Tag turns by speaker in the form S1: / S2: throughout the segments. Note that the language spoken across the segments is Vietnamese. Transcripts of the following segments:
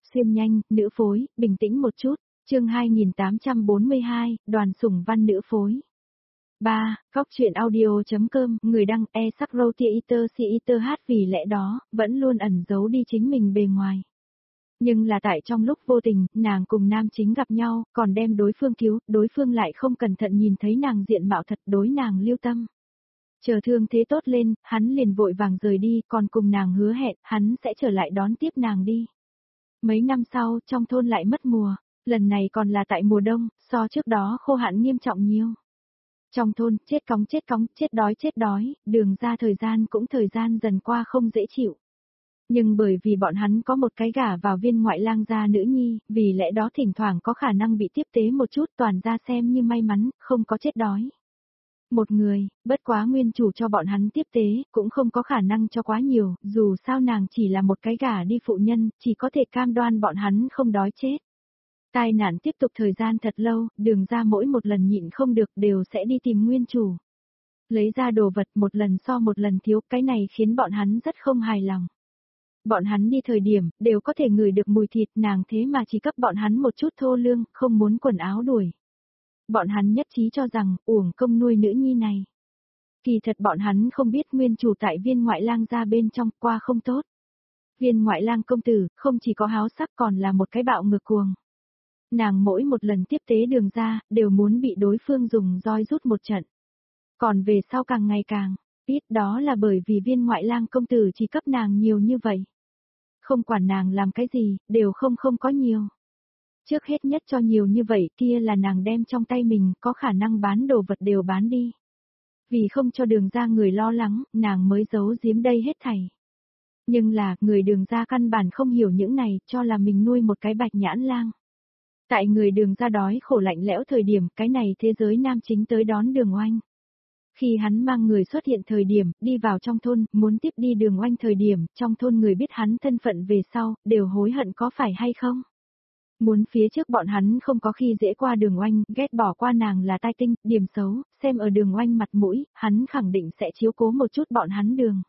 S1: Xuyên nhanh, nữ phối, bình tĩnh một chút. Chương 2842, Đoàn Sủng Văn nữ phối. 3. Góc truyện audio.com, người đăng e-sắc-râu-tia-iter-si-iter hát vì lẽ đó, vẫn luôn ẩn giấu đi chính mình bề ngoài. Nhưng là tại trong lúc vô tình, nàng cùng nam chính gặp nhau, còn đem đối phương cứu, đối phương lại không cẩn thận nhìn thấy nàng diện mạo thật đối nàng lưu tâm. Chờ thương thế tốt lên, hắn liền vội vàng rời đi, còn cùng nàng hứa hẹn, hắn sẽ trở lại đón tiếp nàng đi. Mấy năm sau, trong thôn lại mất mùa, lần này còn là tại mùa đông, so trước đó khô hạn nghiêm trọng nhiều. Trong thôn, chết cóng, chết đói, đường ra thời gian cũng thời gian dần qua không dễ chịu. Nhưng bởi vì bọn hắn có một cái gả vào viên ngoại lang gia nữ nhi, vì lẽ đó thỉnh thoảng có khả năng bị tiếp tế một chút, toàn ra xem như may mắn, không có chết đói. Một người, bất quá nguyên chủ cho bọn hắn tiếp tế, cũng không có khả năng cho quá nhiều, dù sao nàng chỉ là một cái gả đi phụ nhân, chỉ có thể cam đoan bọn hắn không đói chết. Tai nạn tiếp tục thời gian thật lâu, đường ra mỗi một lần nhịn không được đều sẽ đi tìm nguyên chủ. Lấy ra đồ vật một lần so một lần thiếu, cái này khiến bọn hắn rất không hài lòng. Bọn hắn đi thời điểm, đều có thể ngửi được mùi thịt, nàng thế mà chỉ cấp bọn hắn một chút thô lương, không muốn quần áo đuổi. Bọn hắn nhất trí cho rằng, uổng công nuôi nữ nhi này. Kỳ thật bọn hắn không biết nguyên chủ tại viên ngoại lang gia bên trong, qua không tốt. Viên ngoại lang công tử, không chỉ có háo sắc còn là một cái bạo ngược cuồng. Nàng mỗi một lần tiếp tế đường ra, đều muốn bị đối phương dùng roi rút một trận. Còn về sau càng ngày càng, biết đó là bởi vì viên ngoại lang công tử chỉ cấp nàng nhiều như vậy. Không quản nàng làm cái gì, đều không có nhiều. Trước hết nhất cho nhiều như vậy kia là nàng đem trong tay mình có khả năng bán đồ vật đều bán đi. Vì không cho đường ra người lo lắng, nàng mới giấu giếm đây hết thảy. Nhưng là, người đường ra căn bản không hiểu những này, cho là mình nuôi một cái bạch nhãn lang. Tại người đường ra đói khổ lạnh lẽo thời điểm, cái này thế giới nam chính tới đón đường oanh. Khi hắn mang người xuất hiện thời điểm, đi vào trong thôn, muốn tiếp đi đường oanh thời điểm, trong thôn người biết hắn thân phận về sau, đều hối hận có phải hay không. Muốn phía trước bọn hắn không có khi dễ qua đường oanh, ghét bỏ qua nàng là tai tinh, điểm xấu, xem ở đường oanh mặt mũi, hắn khẳng định sẽ chiếu cố một chút bọn hắn đường.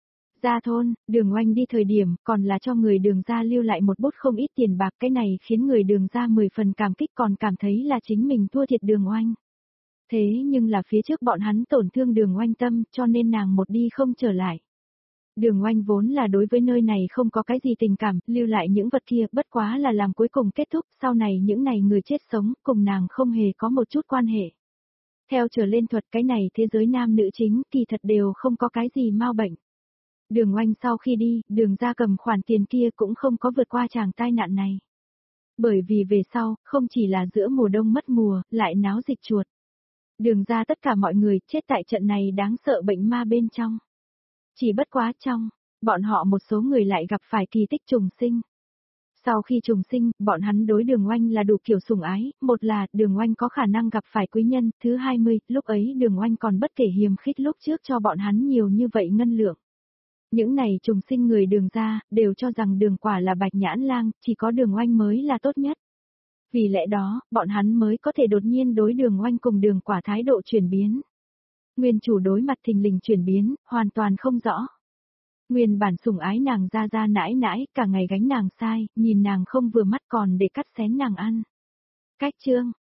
S1: Ra thôn, đường oanh đi thời điểm, còn là cho người đường ra lưu lại một bút không ít tiền bạc, cái này khiến người đường ra 10 phần cảm kích, còn cảm thấy là chính mình thua thiệt đường oanh. Thế nhưng là phía trước bọn hắn tổn thương đường oanh tâm, cho nên nàng một đi không trở lại. Đường oanh vốn là đối với nơi này không có cái gì tình cảm, lưu lại những vật kia, bất quá là làm cuối cùng kết thúc, sau này những này người chết sống, cùng nàng không hề có một chút quan hệ. Theo trở lên thuật cái này thế giới nam nữ chính, kỳ thật đều không có cái gì mau bệnh. Đường oanh sau khi đi, đường ra cầm khoản tiền kia cũng không có vượt qua chàng tai nạn này. Bởi vì về sau, không chỉ là giữa mùa đông mất mùa, lại náo dịch chuột. Đường ra tất cả mọi người chết tại trận này đáng sợ bệnh ma bên trong. Chỉ bất quá trong, bọn họ một số người lại gặp phải kỳ tích trùng sinh. Sau khi trùng sinh, bọn hắn đối đường oanh là đủ kiểu sủng ái, một là đường oanh có khả năng gặp phải quý nhân, thứ 20, lúc ấy đường oanh còn bất kể hiềm khích lúc trước cho bọn hắn nhiều như vậy ngân lượng. Những này trùng sinh người đường ra, đều cho rằng đường quả là bạch nhãn lang, chỉ có đường oanh mới là tốt nhất. Vì lẽ đó, bọn hắn mới có thể đột nhiên đối đường oanh cùng đường quả thái độ chuyển biến. Nguyên chủ đối mặt thình lình chuyển biến, hoàn toàn không rõ. Nguyên bản sủng ái nàng ra nãi nãi, cả ngày gánh nàng sai, nhìn nàng không vừa mắt còn để cắt xén nàng ăn. Cách chương,